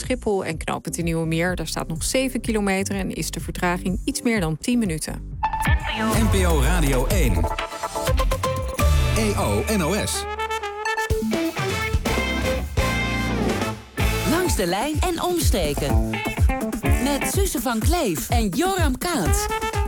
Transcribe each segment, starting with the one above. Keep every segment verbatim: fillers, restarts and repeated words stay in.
Schiphol en knooppunt de Nieuwe Meer. Daar staat nog zeven kilometer en is de vertraging iets meer dan tien minuten. N P O Radio één. E O N O S. Langs de lijn en omstreken. Met Suze van Kleef en Joram Kaats.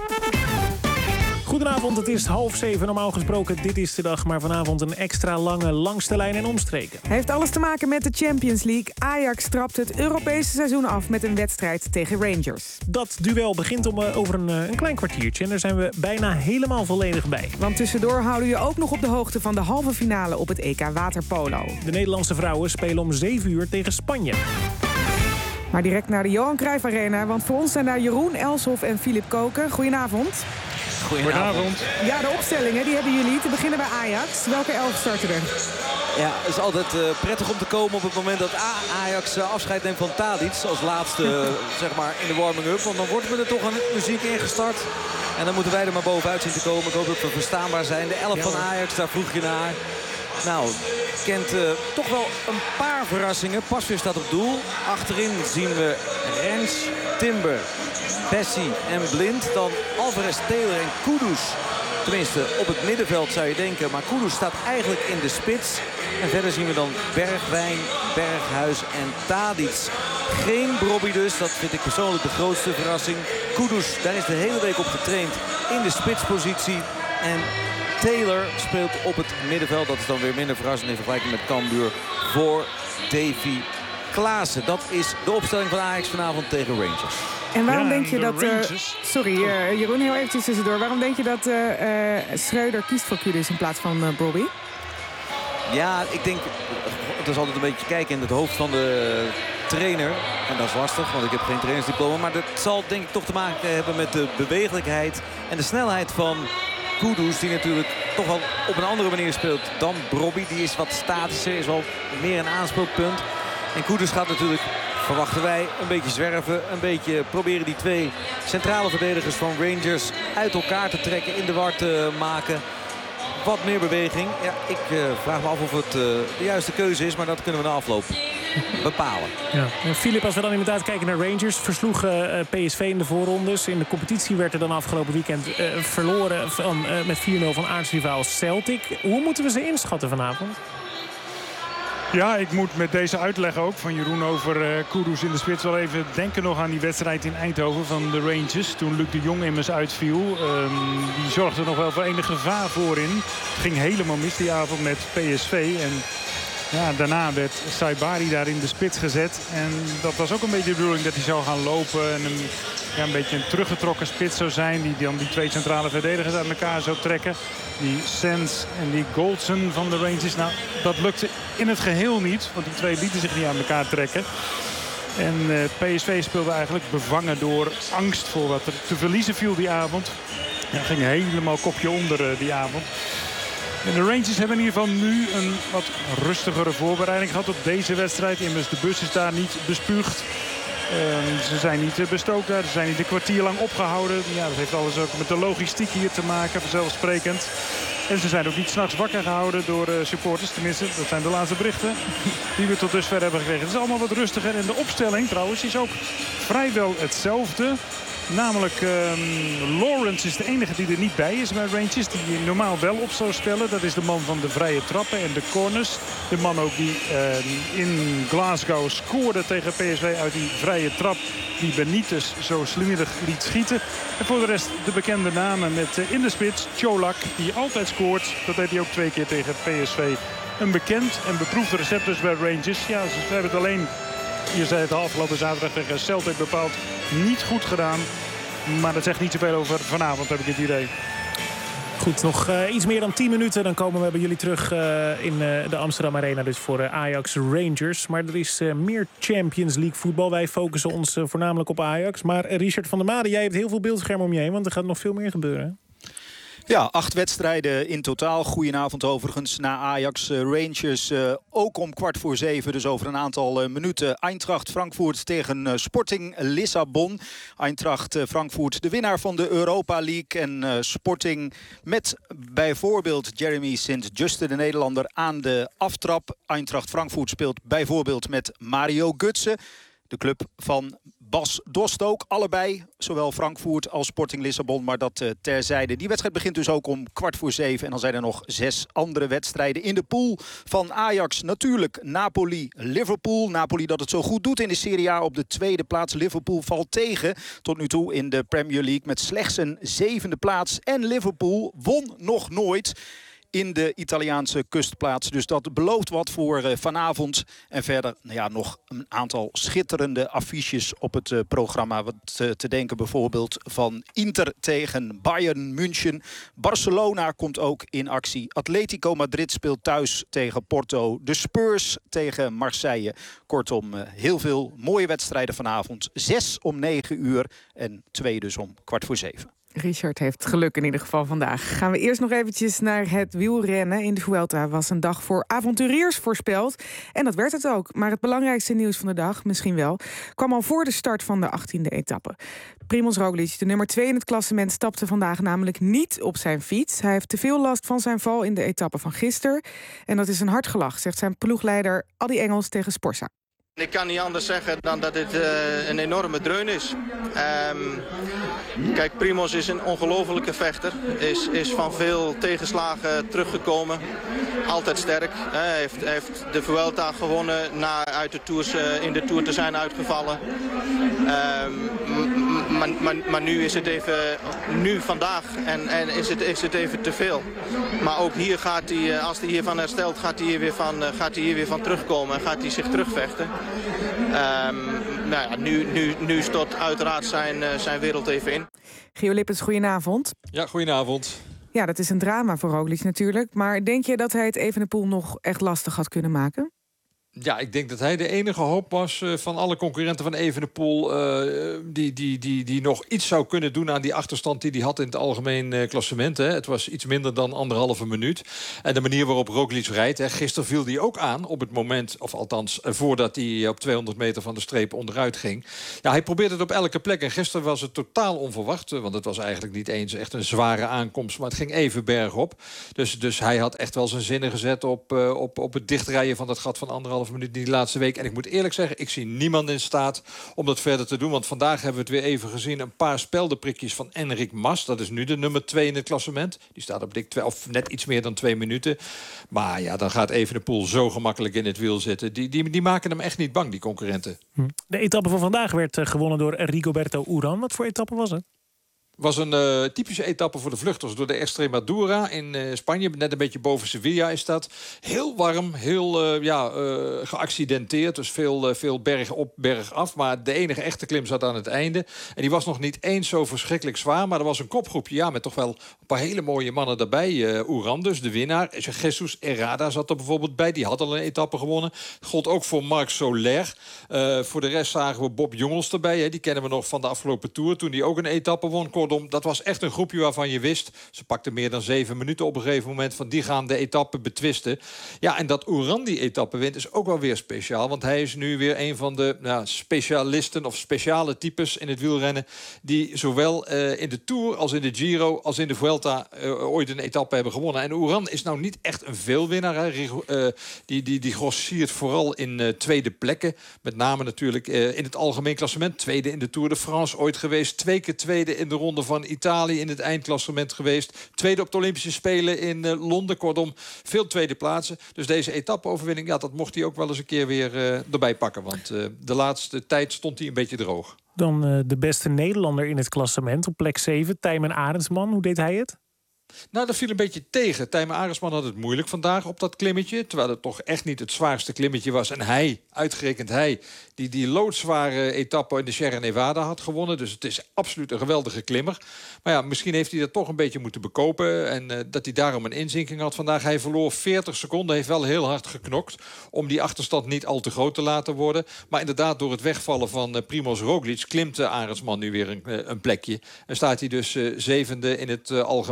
Goedenavond, het is half zeven. Normaal gesproken, dit is de dag. Maar vanavond een extra lange langs de lijn en omstreken. Heeft alles te maken met de Champions League. Ajax trapt het Europese seizoen af met een wedstrijd tegen Rangers. Dat duel begint om, uh, over een, uh, een klein kwartiertje. En daar zijn we bijna helemaal volledig bij. Want tussendoor houden we je ook nog op de hoogte van de halve finale op het E K Waterpolo. De Nederlandse vrouwen spelen om zeven uur tegen Spanje. Maar direct naar de Johan Cruijff Arena. Want voor ons zijn daar Jeroen Elshoff en Filip Koken. Goedenavond. Goedenavond. Ja, de opstellingen die hebben jullie. Te beginnen bij Ajax. Welke elf starten er? Ja, het is altijd uh, prettig om te komen op het moment dat Ajax uh, afscheid neemt van Tadic. Als laatste uh, zeg maar in de warming-up. Want dan wordt er toch een muziek ingestart. En dan moeten wij er maar bovenuit zien te komen. Ik hoop dat we verstaanbaar zijn. De elf van Ajax, daar vroeg je naar. Nou, kent uh, toch wel een paar verrassingen. Pasveer staat op doel. Achterin zien we Rens, Timber, Bessie en Blind. Dan Alvarez, Taylor en Kudus. Tenminste, op het middenveld zou je denken. Maar Kudus staat eigenlijk in de spits. En verder zien we dan Bergwijn, Berghuis en Tadic. Geen Brobby dus. Dat vind ik persoonlijk de grootste verrassing. Kudus, daar is de hele week op getraind in de spitspositie. En Taylor speelt op het middenveld. Dat is dan weer minder verrassend in vergelijking met Cambuur voor Davy Klaassen. Dat is de opstelling van Ajax vanavond tegen Rangers. En waarom Ja, denk je dat... Uh, sorry, uh, Jeroen, heel eventjes tussendoor. Waarom denk je dat uh, uh, Schreuder kiest voor Kudus in plaats van uh, Brobby? Ja, ik denk... Het is altijd een beetje kijken in het hoofd van de trainer. En dat is lastig, want ik heb geen trainersdiploma. Maar dat zal denk ik toch te maken hebben met de bewegelijkheid en de snelheid van Kudus. Die natuurlijk toch wel op een andere manier speelt dan Brobby. Die is wat statischer, is wel meer een aanspeelpunt. En Kudus gaat natuurlijk, verwachten wij, een beetje zwerven. Een beetje proberen die twee centrale verdedigers van Rangers uit elkaar te trekken, in de war te maken. Wat meer beweging. Ja, ik uh, vraag me af of het uh, de juiste keuze is, maar dat kunnen we na afloop bepalen. Ja. En Filip, als we dan inderdaad kijken naar Rangers, versloeg uh, P S V in de voorrondes. In de competitie werd er dan afgelopen weekend uh, verloren van, uh, met vier nul van aartsrivaal Celtic. Hoe moeten we ze inschatten vanavond? Ja, ik moet met deze uitleg ook van Jeroen over uh, Kudus in de spits wel even denken nog aan die wedstrijd in Eindhoven van de Rangers. Toen Luc de Jong immers uitviel. Um, die zorgde nog wel voor enig gevaar voorin. Het ging helemaal mis die avond met P S V. En ja, daarna werd Saibari daar in de spits gezet. En dat was ook een beetje de bedoeling dat hij zou gaan lopen. En een, ja, een beetje een teruggetrokken spits zou zijn. Die dan die twee centrale verdedigers uit elkaar zou trekken. Die Sens en die Goldson van de Rangers. Nou, dat lukte in het geheel niet. Want die twee lieten zich niet aan elkaar trekken. En uh, P S V speelde eigenlijk bevangen door angst voor wat er te verliezen viel die avond. Ja, ging helemaal kopje onder uh, die avond. En de Rangers hebben in ieder geval nu een wat rustigere voorbereiding gehad op deze wedstrijd. Immers de bus is daar niet bespuugd. Uh, ze zijn niet bestookt daar. Ze zijn niet een kwartier lang opgehouden. Ja, dat heeft alles ook met de logistiek hier te maken, vanzelfsprekend. En ze zijn ook niet 's nachts wakker gehouden door uh, supporters. Tenminste, dat zijn de laatste berichten die we tot dusver hebben gekregen. Het is allemaal wat rustiger. En de opstelling trouwens is ook vrijwel hetzelfde. Namelijk, um, Lawrence is de enige die er niet bij is bij Rangers. Die je normaal wel op zou stellen. Dat is de man van de vrije trappen en de corners. De man ook die uh, in Glasgow scoorde tegen P S V uit die vrije trap. Die Benitez zo slimmig liet schieten. En voor de rest de bekende namen met uh, in de spits Čolak. Die altijd scoort. Dat deed hij ook twee keer tegen P S V. Een bekend en beproefde recept dus bij Rangers. Ja, ze hebben het alleen... Je zei het al, afgelopen zaterdag tegen Celtic bepaald niet goed gedaan. Maar dat zegt niet zoveel over vanavond, heb ik het idee. Goed, nog uh, iets meer dan tien minuten. Dan komen we bij jullie terug uh, in uh, de Amsterdam Arena. Dus voor uh, Ajax Rangers. Maar er is uh, meer Champions League voetbal. Wij focussen ons uh, voornamelijk op Ajax. Maar uh, Richard van der Made, jij hebt heel veel beeldschermen om je heen. Want er gaat nog veel meer gebeuren. Ja, acht wedstrijden in totaal. Goedenavond overigens naar Ajax uh, Rangers. Uh, ook om kwart voor zeven, dus over een aantal uh, minuten. Eintracht Frankfurt tegen uh, Sporting Lissabon. Eintracht uh, Frankfurt, de winnaar van de Europa League. En uh, Sporting met bijvoorbeeld Jeremy Sint-Juste, de Nederlander, aan de aftrap. Eintracht Frankfurt speelt bijvoorbeeld met Mario Götze. De club van Bas Dost ook. Allebei, zowel Frankfurt als Sporting Lissabon. Maar dat uh, terzijde. Die wedstrijd begint dus ook om kwart voor zeven. En dan zijn er nog zes andere wedstrijden in de pool van Ajax. Natuurlijk Napoli, Liverpool. Napoli dat het zo goed doet in de Serie A op de tweede plaats. Liverpool valt tegen tot nu toe in de Premier League met slechts een zevende plaats. En Liverpool won nog nooit in de Italiaanse kustplaats. Dus dat belooft wat voor uh, vanavond. En verder nou ja, nog een aantal schitterende affiches op het uh, programma. Wat uh, te denken bijvoorbeeld van Inter tegen Bayern München. Barcelona komt ook in actie. Atletico Madrid speelt thuis tegen Porto. De Spurs tegen Marseille. Kortom, uh, heel veel mooie wedstrijden vanavond. Zes om negen uur en twee dus om kwart voor zeven. Richard heeft geluk in ieder geval vandaag. Gaan we eerst nog eventjes naar het wielrennen. In de Vuelta was een dag voor avonturiers voorspeld. En dat werd het ook. Maar het belangrijkste nieuws van de dag, misschien wel, kwam al voor de start van de achttiende etappe. Primoz Roglic, de nummer twee in het klassement, stapte vandaag namelijk niet op zijn fiets. Hij heeft te veel last van zijn val in de etappe van gisteren. En dat is een hard gelach, zegt zijn ploegleider Adi Engels tegen Sporza. Ik kan niet anders zeggen dan dat dit uh, een enorme dreun is. Um, kijk, Primoz is een ongelofelijke vechter. Is, is van veel tegenslagen teruggekomen. Altijd sterk. Hij heeft, heeft de Vuelta gewonnen na uit de tours, uh, in de Tour te zijn uitgevallen. Um, maar, maar, maar nu is het even, nu vandaag, en, en is, het, is het even te veel. Maar ook hier gaat hij, als hij hiervan herstelt, gaat hij hier weer van, uh, gaat hij hier weer van terugkomen en gaat hij zich terugvechten. Um, nou ja, nu, nu, nu stort uiteraard zijn, uh, zijn wereld even in. Gio Lippens, goedenavond. Ja, goedenavond. Ja, dat is een drama voor Roglic natuurlijk. Maar denk je dat hij het Evenepoel nog echt lastig had kunnen maken? Ja, ik denk dat hij de enige hoop was uh, van alle concurrenten van Evenepoel... Uh, die, die, die, die nog iets zou kunnen doen aan die achterstand die hij had in het algemeen uh, klassement. Hè. Het was iets minder dan anderhalve minuut. En de manier waarop Roglic rijdt... Hè, gisteren viel hij ook aan op het moment... of althans uh, voordat hij op tweehonderd meter van de streep onderuit ging. Ja, hij probeerde het op elke plek. En gisteren was het totaal onverwacht. Want het was eigenlijk niet eens echt een zware aankomst. Maar het ging even bergop. Dus, dus hij had echt wel zijn zinnen gezet op, uh, op, op het dichtrijden van dat gat van anderhalve minuut die laatste week. En ik moet eerlijk zeggen, ik zie niemand in staat om dat verder te doen. Want vandaag hebben we het weer even gezien. Een paar speldenprikjes van Enric Mas. Dat is nu de nummer twee in het klassement. Die staat op dik twee, of net iets meer dan twee minuten. Maar ja, dan gaat Evenepoel zo gemakkelijk in het wiel zitten. Die, die, die maken hem echt niet bang, die concurrenten. De etappe van vandaag werd uh, gewonnen door Rigoberto Urán. Wat voor etappe was het? Was een uh, typische etappe voor de vluchters door de Extremadura in uh, Spanje. Net een beetje boven Sevilla is dat. Heel warm, heel uh, ja, uh, geaccidenteerd. Dus veel, uh, veel berg op, berg af. Maar de enige echte klim zat aan het einde. En die was nog niet eens zo verschrikkelijk zwaar. Maar er was een kopgroepje, ja, met toch wel een paar hele mooie mannen daarbij. Uh, Urán dus, de winnaar. Jesus Herrada zat er bijvoorbeeld bij. Die had al een etappe gewonnen. Gold ook voor Marc Soler. Uh, voor de rest zagen we Bob Jongels erbij. Hè. Die kennen we nog van de afgelopen Tour. Toen die ook een etappe won. Kortom, dat was echt een groepje waarvan je wist... ze pakten meer dan zeven minuten op een gegeven moment... van die gaan de etappe betwisten. Ja, en dat Urán die etappe wint is ook wel weer speciaal. Want hij is nu weer een van de nou, specialisten... of speciale types in het wielrennen... die zowel uh, in de Tour als in de Giro... als in de Vuelta uh, ooit een etappe hebben gewonnen. En Urán is nou niet echt een veelwinnaar. Hè. Uh, die, die, die grossiert vooral in uh, tweede plekken. Met name natuurlijk uh, in het algemeen klassement. Tweede in de Tour de France ooit geweest. Twee keer tweede in de ronde van Italië in het eindklassement geweest. Tweede op de Olympische Spelen in uh, Londen. Kortom, veel tweede plaatsen. Dus deze etappe-overwinning, ja, dat mocht hij ook wel eens een keer weer uh, erbij pakken. Want uh, de laatste tijd stond hij een beetje droog. Dan uh, de beste Nederlander in het klassement op plek zeven. Tijmen Arendsman, hoe deed hij het? Nou, dat viel een beetje tegen. Tijmen Arendsman had het moeilijk vandaag op dat klimmetje. Terwijl het toch echt niet het zwaarste klimmetje was. En hij, uitgerekend hij, die die loodzware etappe in de Sierra Nevada had gewonnen. Dus het is absoluut een geweldige klimmer. Maar ja, misschien heeft hij dat toch een beetje moeten bekopen. En uh, dat hij daarom een inzinking had vandaag. Hij verloor veertig seconden, heeft wel heel hard geknokt. Om die achterstand niet al te groot te laten worden. Maar inderdaad, door het wegvallen van uh, Primoz Roglic klimt uh, Arendsman nu weer een, uh, een plekje. En staat hij dus uh, zevende in het uh, algemeen klassement.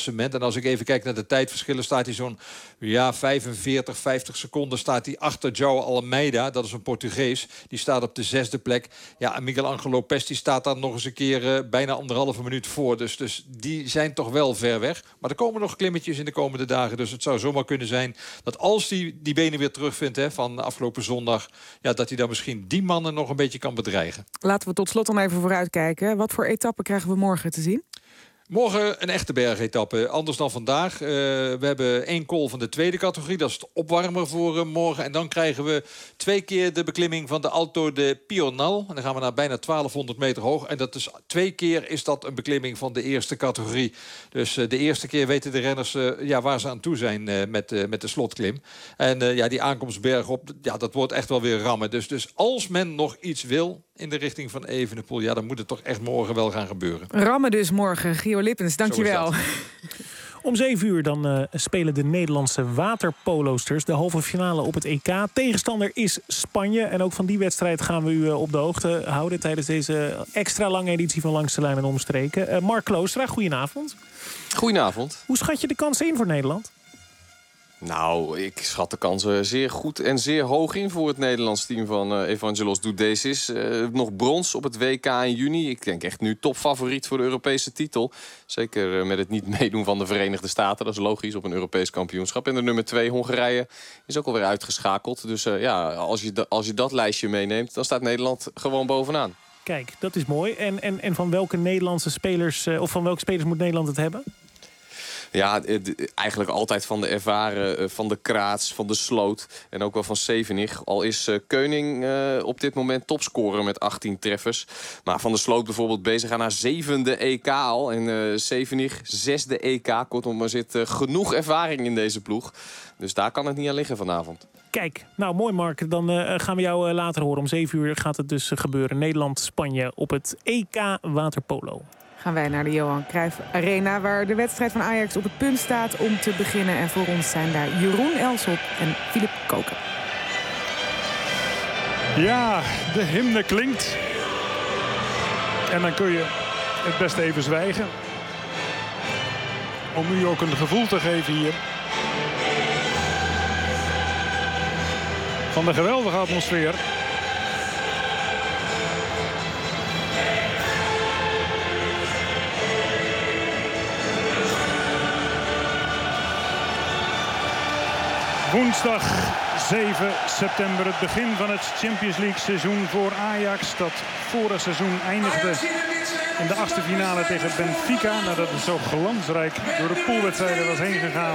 klassement. En als ik even kijk naar de tijdverschillen, staat hij zo'n ja, vijfenveertig, vijftig seconden staat hij achter João Almeida. Dat is een Portugees. Die staat op de zesde plek. Ja, en Miguel Angel Lopez die staat daar nog eens een keer uh, bijna anderhalve minuut voor. Dus, dus die zijn toch wel ver weg. Maar er komen nog klimmetjes in de komende dagen. Dus het zou zomaar kunnen zijn dat als hij die benen weer terugvindt hè, van afgelopen zondag, ja, dat hij dan misschien die mannen nog een beetje kan bedreigen. Laten we tot slot dan even vooruitkijken. Wat voor etappen krijgen we morgen te zien? Morgen een echte bergetappe, anders dan vandaag. Uh, we hebben één call van de tweede categorie. Dat is de opwarmer voor uh, morgen. En dan krijgen we twee keer de beklimming van de Alto de Pional. En dan gaan we naar bijna twaalfhonderd meter hoog. En dat is twee keer is dat een beklimming van de eerste categorie. Dus uh, de eerste keer weten de renners uh, ja, waar ze aan toe zijn uh, met, uh, met de slotklim. En uh, ja, die aankomstberg op, ja, dat wordt echt wel weer rammen. Dus, dus als men nog iets wil in de richting van Evenepoel, ja, dan moet het toch echt morgen wel gaan gebeuren. Rammen dus morgen. Gio Lippens, dankjewel. Om zeven uur dan uh, spelen de Nederlandse waterpolosters de halve finale op het E K. Tegenstander is Spanje. En ook van die wedstrijd gaan we u uh, op de hoogte houden tijdens deze extra lange editie van Langs de Lijn en Omstreken. Uh, Mark Kloostra, goedenavond. Goedenavond. Hoe schat je de kansen in voor Nederland? Nou, ik schat de kansen zeer goed en zeer hoog in voor het Nederlands team van uh, Evangelos Doudésis. Uh, nog brons op het W K in juni. Ik denk echt nu topfavoriet voor de Europese titel. Zeker uh, met het niet meedoen van de Verenigde Staten. Dat is logisch op een Europees kampioenschap. En de nummer twee, Hongarije, is ook alweer uitgeschakeld. Dus uh, ja, als je, als je dat lijstje meeneemt, dan staat Nederland gewoon bovenaan. Kijk, dat is mooi. En, en, en van welke Nederlandse spelers, uh, of van welke spelers moet Nederland het hebben? Ja, eigenlijk altijd van de ervaren, van de Kraats, van de Sloot en ook wel van Sevenig. Al is uh, Keuning uh, op dit moment topscorer met achttien treffers. Maar Van der Sloot bijvoorbeeld bezig aan haar zevende E K al. En uh, Sevenig zesde E K. Kortom, er zit uh, genoeg ervaring in deze ploeg. Dus daar kan het niet aan liggen vanavond. Kijk, nou mooi Mark. Dan uh, gaan we jou uh, later horen. Om zeven uur gaat het dus uh, gebeuren. Nederland-Spanje op het E K waterpolo. Gaan wij naar de Johan Cruijff Arena, waar de wedstrijd van Ajax op het punt staat om te beginnen. En voor ons zijn daar Jeroen Elsop en Filip Koken. Ja, de hymne klinkt. En dan kun je het best even zwijgen. Om u ook een gevoel te geven hier. Van de geweldige atmosfeer. Woensdag zeven september, het begin van het Champions League seizoen voor Ajax. Dat vorig seizoen eindigde in de achtste finale tegen Benfica. Nadat het zo glansrijk door de poolwedstrijden was heen gegaan.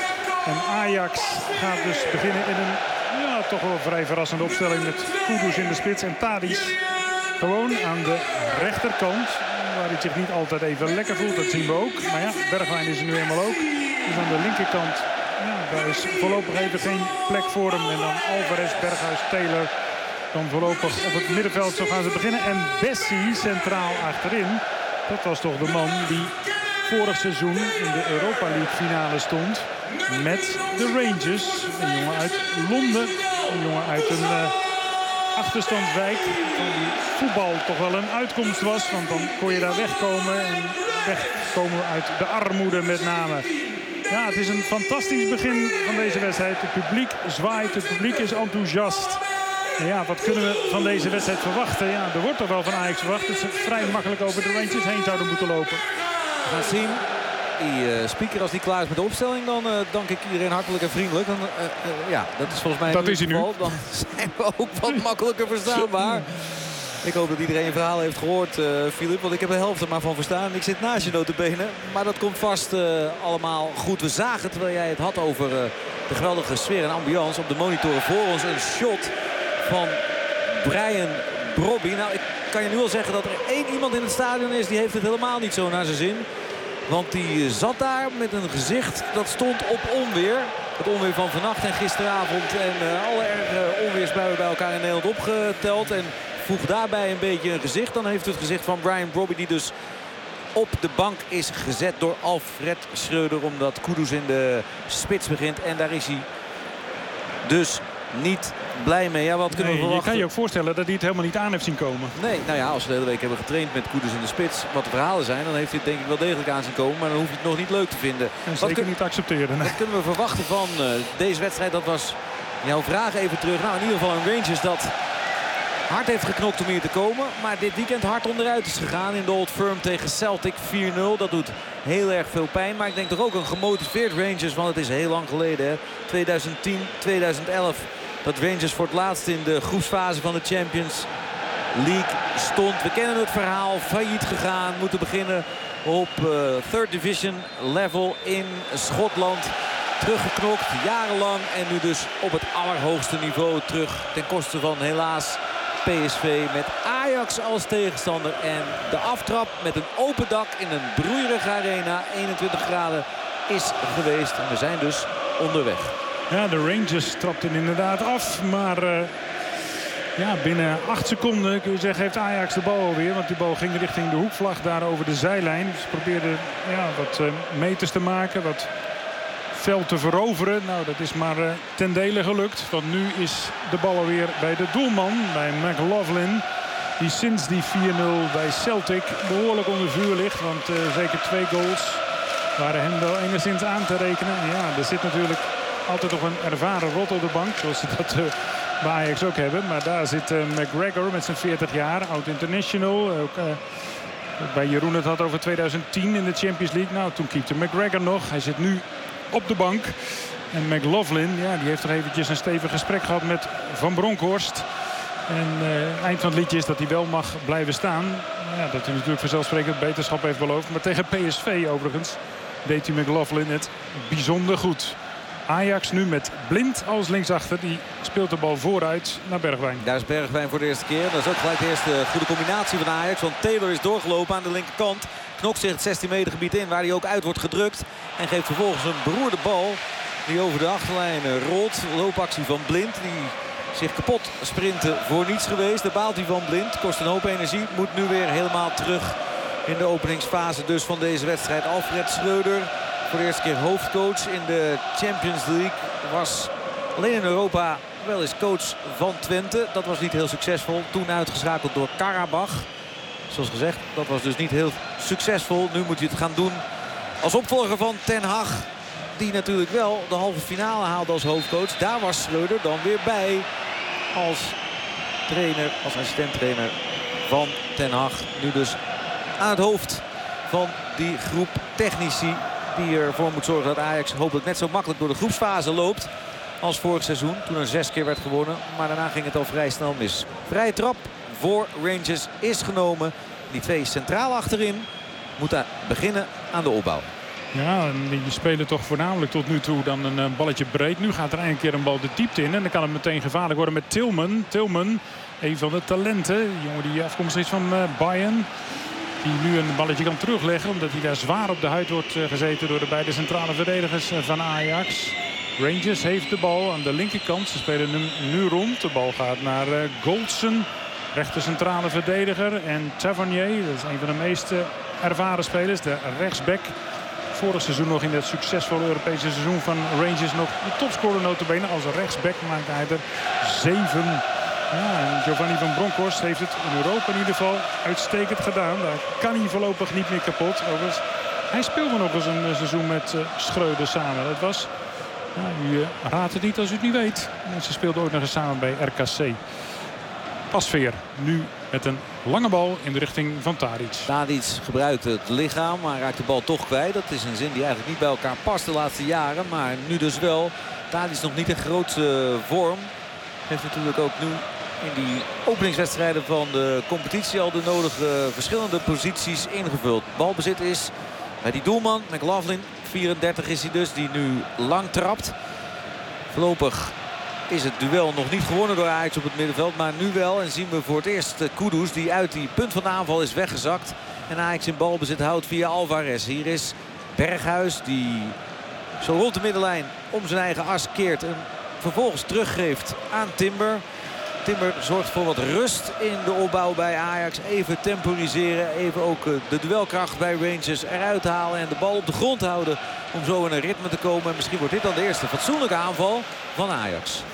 En Ajax gaat dus beginnen in een ja, toch wel vrij verrassende opstelling met Kudus in de spits en Tadic gewoon aan de rechterkant. Waar hij zich niet altijd even lekker voelt, dat zien we ook. Maar ja, Bergwijn is er nu eenmaal ook. Dus aan de linkerkant, ja, daar is voorlopig even geen plek voor hem. En dan Alvarez, Berghuis, Taylor. Dan voorlopig op het middenveld, zo gaan ze beginnen. En Bessie centraal achterin. Dat was toch de man die vorig seizoen in de Europa League finale stond. Met de Rangers. Een jongen uit Londen. Een jongen uit een uh, achterstandswijk. Van die voetbal toch wel een uitkomst was. Want dan kon je daar wegkomen. En wegkomen uit de armoede met name. Ja, het is een fantastisch begin van deze wedstrijd. Het publiek zwaait. Het publiek is enthousiast. En ja, wat kunnen we van deze wedstrijd verwachten? Ja, er wordt toch wel van Ajax verwacht dat ze vrij makkelijk over de Rangers heen zouden moeten lopen. We gaan zien. Die uh, speaker, als die klaar is met de opstelling, dan uh, dank ik iedereen hartelijk en vriendelijk. Dan, uh, uh, ja, dat is volgens mij dat is hij nu. Dan zijn we ook wat makkelijker verstaanbaar. Ik hoop dat iedereen een verhaal heeft gehoord, Filip. Uh, want ik heb de helft er maar van verstaan. Ik zit naast je notabene. Maar dat komt vast uh, allemaal goed. We zagen, terwijl jij het had over uh, de geweldige sfeer en ambiance op de monitoren voor ons, een shot van Brian Brobby. Nou, ik kan je nu al zeggen dat er één iemand in het stadion is. Die heeft het helemaal niet zo naar zijn zin. Want die zat daar met een gezicht dat stond op onweer. Het onweer van vannacht en gisteravond. En uh, alle erge onweersbuien bij elkaar in Nederland opgeteld. En voeg daarbij een beetje een gezicht. Dan heeft u het gezicht van Brian Brobby, die dus op de bank is gezet door Alfred Schreuder. Omdat Kudus in de spits begint. En daar is hij dus niet blij mee. Ja, wat kunnen Nee, we verwachten? je kan je ook voorstellen dat hij het helemaal niet aan heeft zien komen. Nee, nou ja, als we de hele week hebben getraind met Kudus in de spits, wat de verhalen zijn, dan heeft hij het denk ik wel degelijk aan zien komen. Maar dan hoef je het nog niet leuk te vinden. En wat zeker kun, niet accepteren. Nee. Wat kunnen we verwachten van uh, deze wedstrijd? Dat was jouw vraag even terug. Nou, in ieder geval een Rangers dat hard heeft geknokt om hier te komen. Maar dit weekend hard onderuit is gegaan in de Old Firm tegen Celtic vier nul. Dat doet heel erg veel pijn. Maar ik denk toch ook een gemotiveerd Rangers. Want het is heel lang geleden. Hè? twintig tien, twintig elf. Dat Rangers voor het laatst in de groepsfase van de Champions League stond. We kennen het verhaal. Failliet gegaan. Moeten beginnen op uh, third division level in Schotland. Teruggeknokt, jarenlang. En nu dus op het allerhoogste niveau terug. Ten koste van helaas P S V met Ajax als tegenstander. En de aftrap met een open dak in een broeierige arena. eenentwintig graden is geweest. En we zijn dus onderweg. Ja, de Rangers trapten inderdaad af. Maar uh, ja, binnen acht seconden kun je zeggen heeft Ajax de bal alweer. Want die bal ging richting de hoekvlag daar over de zijlijn. Ze probeerden ja, wat uh, meters te maken. Wat veld te veroveren. Nou, dat is maar uh, ten dele gelukt. Want nu is de bal alweer bij de doelman. Bij McLaughlin. Die sinds die vier nul bij Celtic behoorlijk onder vuur ligt. Want uh, zeker twee goals waren hem wel enigszins aan te rekenen. Ja, er zit natuurlijk altijd nog een ervaren rot op de bank. Zoals ze dat uh, bij Ajax ook hebben. Maar daar zit uh, McGregor met zijn veertig jaar. Oud international. Ook, uh, bij Jeroen het had over twintig tien in de Champions League. Nou, toen keepte McGregor nog. Hij zit nu op de bank. En McLaughlin, ja, die heeft er eventjes een stevig gesprek gehad met Van Bronckhorst. En uh, eind van het liedje is dat hij wel mag blijven staan. Ja, dat hij natuurlijk vanzelfsprekend beterschap heeft beloofd. Maar tegen P S V overigens deed hij McLaughlin het bijzonder goed. Ajax nu met Blind als linksachter. Die speelt de bal vooruit naar Bergwijn. Daar is Bergwijn voor de eerste keer. Dat is ook gelijk de eerste goede combinatie van Ajax. Want Taylor is doorgelopen aan de linkerkant. Knokt zich het zestien meter gebied in waar hij ook uit wordt gedrukt. En geeft vervolgens een beroerde bal die over de achterlijn rolt. Loopactie van Blind die zich kapot sprinten voor niets geweest. De baalt hij van Blind. Kost een hoop energie. Moet nu weer helemaal terug in de openingsfase dus van deze wedstrijd. Alfred Schreuder voor de eerste keer hoofdcoach in de Champions League. Was alleen in Europa wel eens coach van Twente. Dat was niet heel succesvol. Toen uitgeschakeld door Karabach. Zoals gezegd, dat was dus niet heel succesvol. Nu moet je het gaan doen als opvolger van Ten Hag. Die natuurlijk wel de halve finale haalde als hoofdcoach. Daar was Schreuder dan weer bij als trainer, als assistent-trainer van Ten Hag. Nu dus aan het hoofd van die groep technici die ervoor moet zorgen dat Ajax hopelijk net zo makkelijk door de groepsfase loopt als vorig seizoen. Toen er zes keer werd gewonnen. Maar daarna ging het al vrij snel mis. Vrije trap voor Rangers is genomen. Die twee centraal achterin moeten beginnen aan de opbouw. Ja, die spelen toch voornamelijk tot nu toe dan een balletje breed. Nu gaat er een keer een bal de diepte in. En dan kan het meteen gevaarlijk worden met Tillman. Tillman, een van de talenten. Die jongen die afkomstig is van Bayern. Die nu een balletje kan terugleggen. Omdat hij daar zwaar op de huid wordt gezeten door de beide centrale verdedigers van Ajax. Rangers heeft de bal aan de linkerkant. Ze spelen hem nu rond. De bal gaat naar Goldson. Rechter centrale verdediger. En Tavernier, dat is een van de meest ervaren spelers. De rechtsback. Vorig seizoen nog in het succesvolle Europese seizoen van Rangers nog de topscorer notabene. Als rechtsback maakte hij er zeven. Ja, en Giovanni van Bronckhorst heeft het in Europa in ieder geval uitstekend gedaan. Daar kan hij voorlopig niet meer kapot. Overigens, hij speelde nog eens een seizoen met uh, Schreuder samen. Dat was, ja, u uh, raadt het niet als u het niet weet. En ze speelden ook nog eens samen bij R K C. Pasveer nu met een lange bal in de richting van Tadic. Tadic gebruikt het lichaam, maar raakt de bal toch kwijt. Dat is een zin die eigenlijk niet bij elkaar past de laatste jaren. Maar nu dus wel. Tadic nog niet in grootste vorm. Heeft natuurlijk ook nu in die openingswedstrijden van de competitie al de nodige verschillende posities ingevuld. Balbezit is bij die doelman, McLaughlin. vierendertig is hij dus, die nu lang trapt. Voorlopig is het duel nog niet gewonnen door Ajax op het middenveld. Maar nu wel. En zien we voor het eerst Kudus die uit die punt van de aanval is weggezakt. En Ajax in balbezit houdt via Alvarez. Hier is Berghuis die zo rond de middenlijn om zijn eigen as keert. En vervolgens teruggeeft aan Timber. Timber zorgt voor wat rust in de opbouw bij Ajax. Even temporiseren. Even ook de duelkracht bij Rangers eruit halen. En de bal op de grond houden om zo in een ritme te komen. En misschien wordt dit dan de eerste fatsoenlijke aanval van Ajax.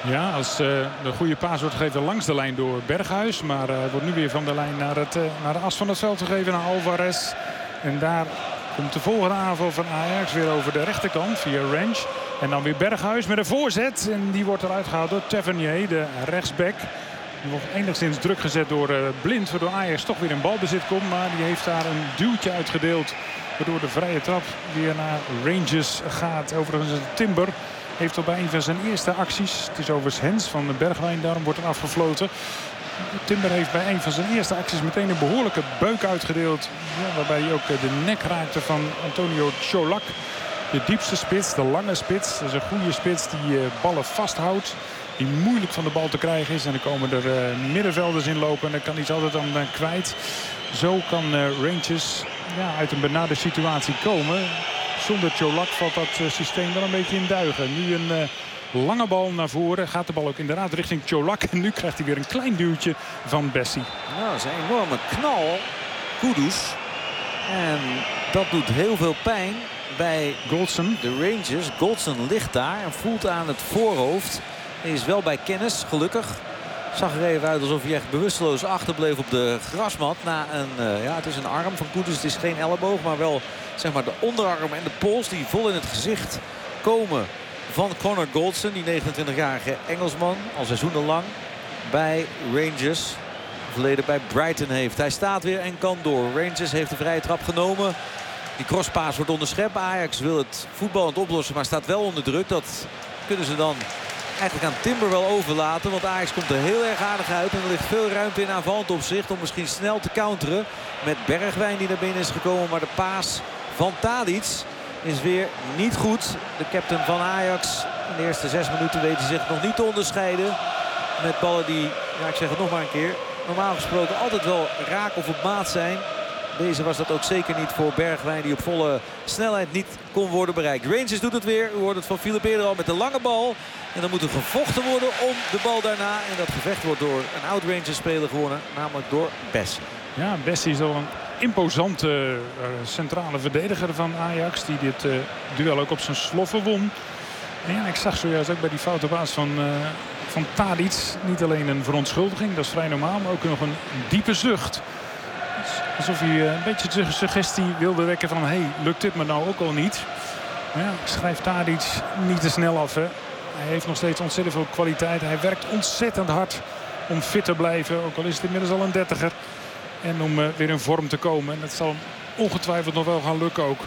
Ja, als uh, de goede paas wordt gegeven langs de lijn door Berghuis. Maar uh, wordt nu weer van de lijn naar, het, uh, naar de as van het veld gegeven naar Alvarez. En daar komt de volgende aanval van Ajax weer over de rechterkant via Range. En dan weer Berghuis met een voorzet. En die wordt eruit gehaald door Tavernier, de rechtsback. Die wordt enigszins druk gezet door uh, Blind. Waardoor Ajax toch weer in balbezit komt. Maar die heeft daar een duwtje uitgedeeld. Waardoor de vrije trap weer naar Rangers gaat. Overigens Timber heeft al bij een van zijn eerste acties. Het is overigens Hens van de Bergwijn. Daarom wordt er afgefloten. Timber heeft bij een van zijn eerste acties meteen een behoorlijke beuk uitgedeeld. Ja, waarbij hij ook de nek raakte van Antonio Colak. De diepste spits, de lange spits. Dat is een goede spits die uh, ballen vasthoudt. Die moeilijk van de bal te krijgen is. En dan komen er uh, middenvelders in lopen. En dan kan hij ze altijd dan uh, kwijt. Zo kan uh, Rangers ja, uit een benarde situatie komen. Zonder Colak valt dat uh, systeem wel een beetje in duigen. Nu een uh, lange bal naar voren. Gaat de bal ook inderdaad richting Colak. En nu krijgt hij weer een klein duwtje van Bessie. Nou, dat is een enorme knal. Kudus. En dat doet heel veel pijn bij Goldson. De Rangers. Goldson ligt daar en voelt aan het voorhoofd. Hij is wel bij kennis, gelukkig. Zag er even uit alsof hij echt bewusteloos achterbleef op de grasmat. Na een, uh, ja, het is een arm van Kudus. Het is geen elleboog, maar wel zeg maar, de onderarm en de pols die vol in het gezicht komen van Connor Goldson. Die negenentwintigjarige Engelsman, al seizoenenlang bij Rangers. Verleden bij Brighton heeft. Hij staat weer en kan door. Rangers heeft de vrije trap genomen. Die crosspaas wordt onderschept. Ajax wil het voetballend oplossen, maar staat wel onder druk. Dat kunnen ze dan eigenlijk aan Timber wel overlaten. Want Ajax komt er heel erg aardig uit. En er ligt veel ruimte in aanvallend opzicht om misschien snel te counteren. Met Bergwijn die naar binnen is gekomen. Maar de paas van Tadic is weer niet goed. De captain van Ajax in de eerste zes minuten weet hij zich nog niet te onderscheiden. Met ballen die, ja, ik zeg het nog maar een keer, normaal gesproken altijd wel raak of op maat zijn. Deze was dat ook zeker niet voor Bergwijn, die op volle snelheid niet kon worden bereikt. Rangers doet het weer. U hoort het van Philip eerder al met de lange bal. En dan moet er gevochten worden om de bal daarna. En dat gevecht wordt door een oud Rangers speler gewonnen. Namelijk door Bessie. Ja, Bessie is al een imposante uh, centrale verdediger van Ajax. Die dit uh, duel ook op zijn sloffen won. En ja, ik zag zojuist ook bij die foute baas van, uh, van Tadic niet alleen een verontschuldiging. Dat is vrij normaal. Maar ook nog een diepe zucht. Alsof hij een beetje de suggestie wilde wekken van, hey, lukt dit me nou ook al niet? Maar ja, schrijft Tadic niet te snel af. Hè. Hij heeft nog steeds ontzettend veel kwaliteit. Hij werkt ontzettend hard om fit te blijven. Ook al is het inmiddels al een dertiger. En om uh, weer in vorm te komen. En dat zal hem ongetwijfeld nog wel gaan lukken ook.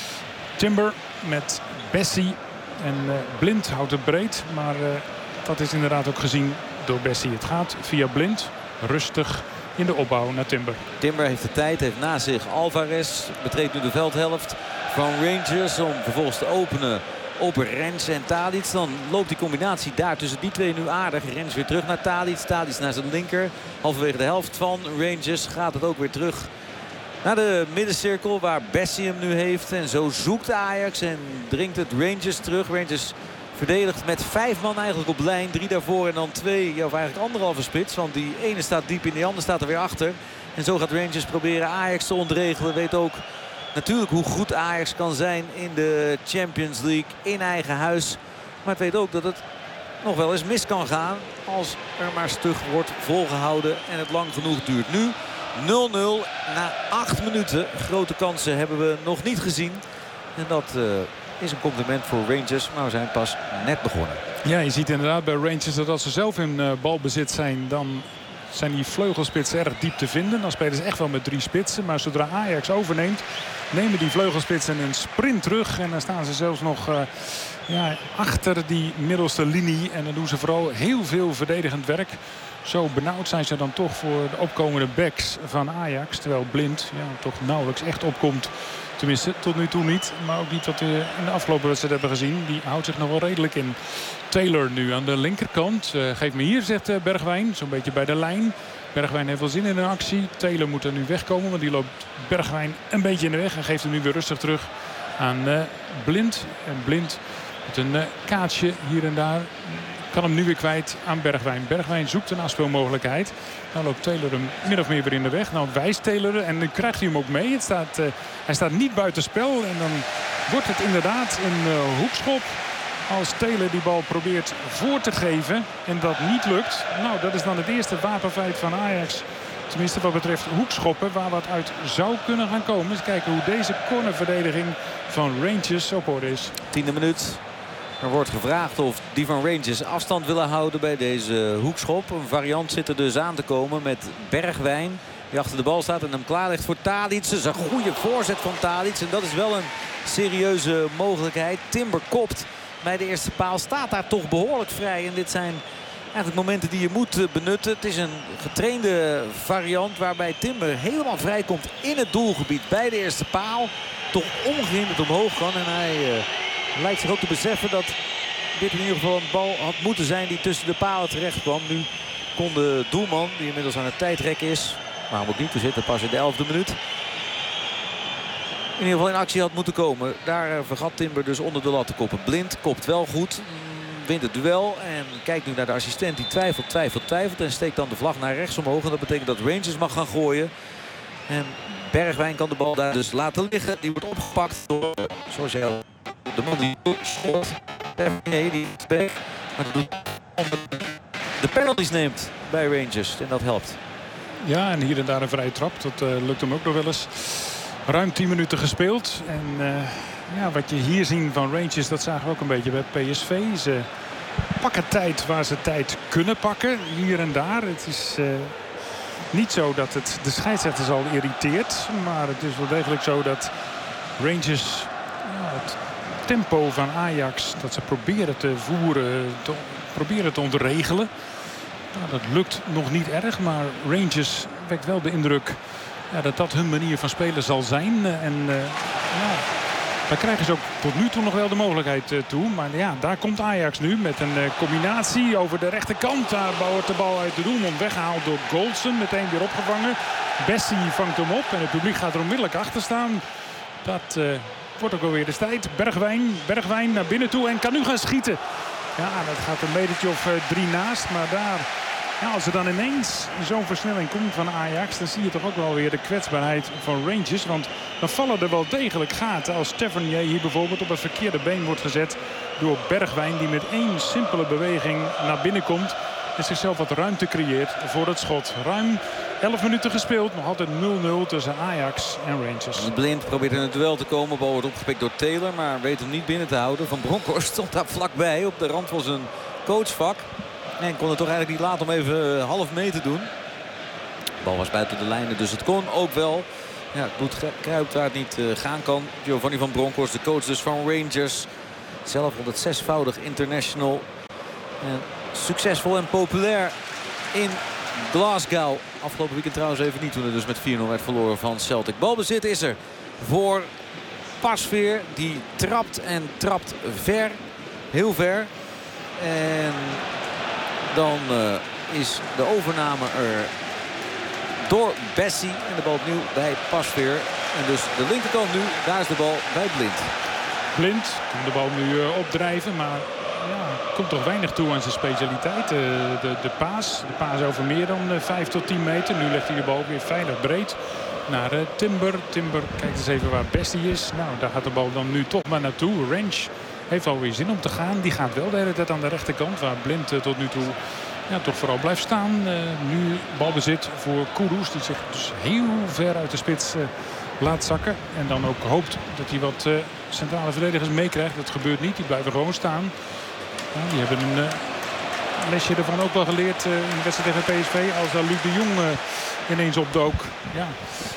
Timber met Bessie. En uh, Blind houdt het breed. Maar uh, dat is inderdaad ook gezien door Bessie. Het gaat via Blind. Rustig. In de opbouw naar Timber. Timber heeft de tijd, heeft na zich Alvarez. Betreedt nu de veldhelft van Rangers om vervolgens te openen op Rens en Tadic. Dan loopt die combinatie daar tussen die twee nu aardig. Rens weer terug naar Tadic. Tadic naar zijn linker. Halverwege de helft van Rangers gaat het ook weer terug naar de middencirkel waar Bessie hem nu heeft. En zo zoekt Ajax en dringt het Rangers terug. Rangers verdedigt met vijf man eigenlijk op lijn. Drie daarvoor en dan twee, of eigenlijk anderhalve spits. Want die ene staat diep in, die andere staat er weer achter. En zo gaat Rangers proberen Ajax te ontregelen. Weet ook natuurlijk hoe goed Ajax kan zijn in de Champions League. In eigen huis. Maar het weet ook dat het nog wel eens mis kan gaan. Als er maar stug wordt volgehouden en het lang genoeg duurt. Nu nul nul na acht minuten. Grote kansen hebben we nog niet gezien. En dat Uh, is een compliment voor Rangers, maar we zijn pas net begonnen. Ja, je ziet inderdaad bij Rangers dat als ze zelf in uh, balbezit zijn, dan zijn die vleugelspitsen erg diep te vinden. Dan spelen ze echt wel met drie spitsen. Maar zodra Ajax overneemt, nemen die vleugelspitsen een sprint terug. En dan staan ze zelfs nog uh, ja, achter die middelste linie. En dan doen ze vooral heel veel verdedigend werk. Zo benauwd zijn ze dan toch voor de opkomende backs van Ajax. Terwijl Blind ja, toch nauwelijks echt opkomt. Tenminste, tot nu toe niet. Maar ook niet wat we in de afgelopen wedstrijd hebben gezien. Die houdt zich nog wel redelijk in. Taylor nu aan de linkerkant. Uh, geef me hier, zegt uh, Bergwijn. Zo'n beetje bij de lijn. Bergwijn heeft wel zin in een actie. Taylor moet er nu wegkomen. Want die loopt Bergwijn een beetje in de weg. En geeft hem nu weer rustig terug aan uh, Blind. En Blind met een uh, kaartje hier en daar. Kan hem nu weer kwijt aan Bergwijn. Bergwijn zoekt een afspeelmogelijkheid. Dan loopt Taylor hem min of meer weer in de weg. Nou wijst Taylor en nu krijgt hij hem ook mee. Het staat, uh, hij staat niet buiten spel. En dan wordt het inderdaad een uh, hoekschop Als Taylor die bal probeert voor te geven en dat niet lukt. Nou, dat is dan het eerste wapenfeit van Ajax. Tenminste wat betreft hoekschoppen waar wat uit zou kunnen gaan komen. Eens kijken hoe deze cornerverdediging van Rangers op orde is. Tiende minuut. Er wordt gevraagd of die van Rangers afstand willen houden bij deze hoekschop. Een variant zit er dus aan te komen met Bergwijn. Die achter de bal staat en hem klaar ligt voor Tadic. Dat is een goede voorzet van Tadic. En dat is wel een serieuze mogelijkheid. Timber kopt bij de eerste paal. Staat daar toch behoorlijk vrij. En dit zijn eigenlijk momenten die je moet benutten. Het is een getrainde variant waarbij Timber helemaal vrij komt in het doelgebied bij de eerste paal. Toch ongehinderd omhoog kan. En hij uh, lijkt zich ook te beseffen dat dit in ieder geval een bal had moeten zijn die tussen de palen terecht kwam. Nu kon de doelman, die inmiddels aan het tijdrek is, maar hij moet niet, we zitten pas in de elfde minuut, in ieder geval in actie had moeten komen. Daar vergat Timber dus onder de lat te koppen. Blind kopt wel goed, wint het duel en kijkt nu naar de assistent die twijfelt, twijfelt, twijfelt en steekt dan de vlag naar rechts omhoog. En dat betekent dat Rangers mag gaan gooien. En Bergwijn kan de bal daar dus laten liggen. Die wordt opgepakt door, zoals je al, de man die schot. Nee, die is back. Maar de penalties neemt bij Rangers en dat helpt. Ja, en hier en daar een vrije trap. Dat uh, lukt hem ook nog wel eens. Ruim tien minuten gespeeld. En uh, ja, wat je hier zien van Rangers, dat zagen we ook een beetje bij P S V. Ze pakken tijd waar ze tijd kunnen pakken. Hier en daar. Het is uh, niet zo dat het de scheidsrechters al irriteert. Maar het is wel degelijk zo dat Rangers ja, het tempo van Ajax, dat ze proberen te voeren, te, proberen te ontregelen. Nou, dat lukt nog niet erg, maar Rangers wekt wel de indruk ja, dat dat hun manier van spelen zal zijn. En uh, ja, daar krijgen ze ook tot nu toe nog wel de mogelijkheid uh, toe. Maar ja, daar komt Ajax nu met een uh, combinatie over de rechterkant. Daar wordt de bal uit de doelmond weggehaald door Goldson. Meteen weer opgevangen. Bessie vangt hem op en het publiek gaat er onmiddellijk achter staan. Dat uh, wordt ook alweer de tijd. Bergwijn, Bergwijn naar binnen toe en kan nu gaan schieten. Ja, dat gaat een metertje of uh, drie naast. Maar daar, ja, als er dan ineens zo'n versnelling komt van Ajax, dan zie je toch ook wel weer de kwetsbaarheid van Rangers. Want dan vallen er wel degelijk gaten als Tavernier hier bijvoorbeeld op het verkeerde been wordt gezet door Bergwijn, die met één simpele beweging naar binnen komt en zichzelf wat ruimte creëert voor het schot. Ruim elf minuten gespeeld, nog altijd nul nul tussen Ajax en Rangers. Blind probeert in het duel te komen. Bal wordt opgepikt door Taylor, maar weet hem niet binnen te houden. Van Bronckhorst stond daar vlakbij op de rand van zijn coachvak. En kon het toch eigenlijk niet laten om even half mee te doen. De bal was buiten de lijnen, dus het kon ook wel. Ja, het bloed kruipt waar het niet uh, gaan kan. Giovanni van Bronckhorst, de coach dus van Rangers. Zelf honderdzesvoudig international. En succesvol en populair in Glasgow. Afgelopen weekend trouwens even niet, toen het dus met vier nul werd verloren van Celtic. Balbezit is er voor Pasveer. Die trapt en trapt ver. Heel ver. En dan uh, is de overname er door Bessie. En de bal opnieuw bij Pasveer. En dus de linkerkant nu, daar is de bal bij Blind. Blind kan de bal nu uh, opdrijven, maar ja, komt toch weinig toe aan zijn specialiteit. Uh, de, de paas. De paas over meer dan uh, vijf tot tien meter. Nu legt hij de bal weer veilig breed naar uh, Timber. Timber, kijk eens even waar Bestie is. Nou, daar gaat de bal dan nu toch maar naartoe. Range heeft alweer zin om te gaan. Die gaat wel de hele tijd aan de rechterkant, waar Blind uh, tot nu toe ja, toch vooral blijft staan. Uh, nu balbezit voor Kudus, die zich dus heel ver uit de spits uh, laat zakken. En dan ook hoopt dat hij wat uh, centrale verdedigers meekrijgt. Dat gebeurt niet, die blijven gewoon staan. Ja, die hebben een uh, lesje ervan ook wel geleerd uh, in de wedstrijd tegen P S V. Als daar Luc de Jong uh, ineens opdook. Ja.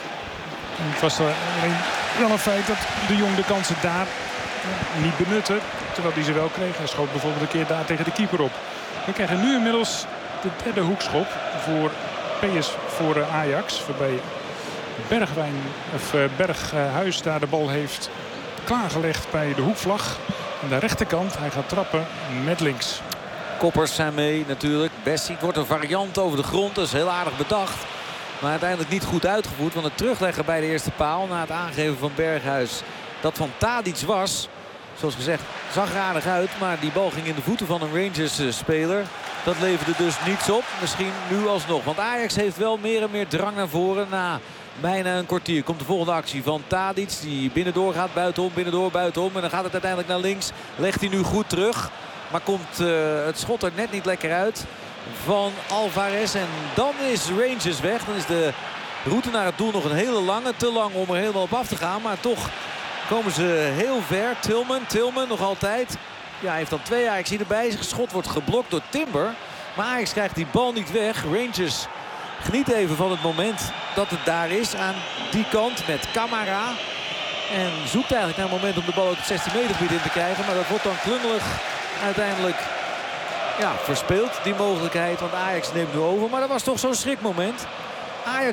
En het was uh, alleen wel een feit dat de Jong de kansen daar uh, niet benutte. Terwijl hij ze wel kreeg. Hij schoot bijvoorbeeld een keer daar tegen de keeper op. We krijgen nu inmiddels de derde hoekschop voor P S voor uh, Ajax. Waarbij Bergwijn, of uh, Berghuis daar de bal heeft klaargelegd bij de hoekvlag. Aan de rechterkant, hij gaat trappen met links. Koppers zijn mee natuurlijk. Bessie wordt een variant over de grond. Dat is heel aardig bedacht. Maar uiteindelijk niet goed uitgevoerd. Want het terugleggen bij de eerste paal na het aangeven van Berghuis dat van Tadic was. Zoals gezegd, zag er aardig uit. Maar die bal ging in de voeten van een Rangers-speler. Dat leverde dus niets op. Misschien nu alsnog. Want Ajax heeft wel meer en meer drang naar voren na Bijna een kwartier. Komt de volgende actie van Tadic. Die binnendoor gaat, buitenom, binnendoor, buitenom. En dan gaat het uiteindelijk naar links. Legt hij nu goed terug. Maar komt uh, het schot er net niet lekker uit van Alvarez. En dan is Rangers weg. Dan is de route naar het doel nog een hele lange. Te lang om er helemaal op af te gaan. Maar toch komen ze heel ver. Tillman, Tillman nog altijd. Ja, hij heeft dan twee Ajax hier erbij. Zijn schot wordt geblokt door Timber. Maar Ajax krijgt die bal niet weg. Rangers geniet even van het moment dat het daar is. Aan die kant met Camara. En zoekt eigenlijk naar een moment om de bal ook het zestien meter gebied in te krijgen. Maar dat wordt dan klungelig uiteindelijk ja, verspeeld, die mogelijkheid. Want Ajax neemt nu over. Maar dat was toch zo'n schrikmoment. Ajax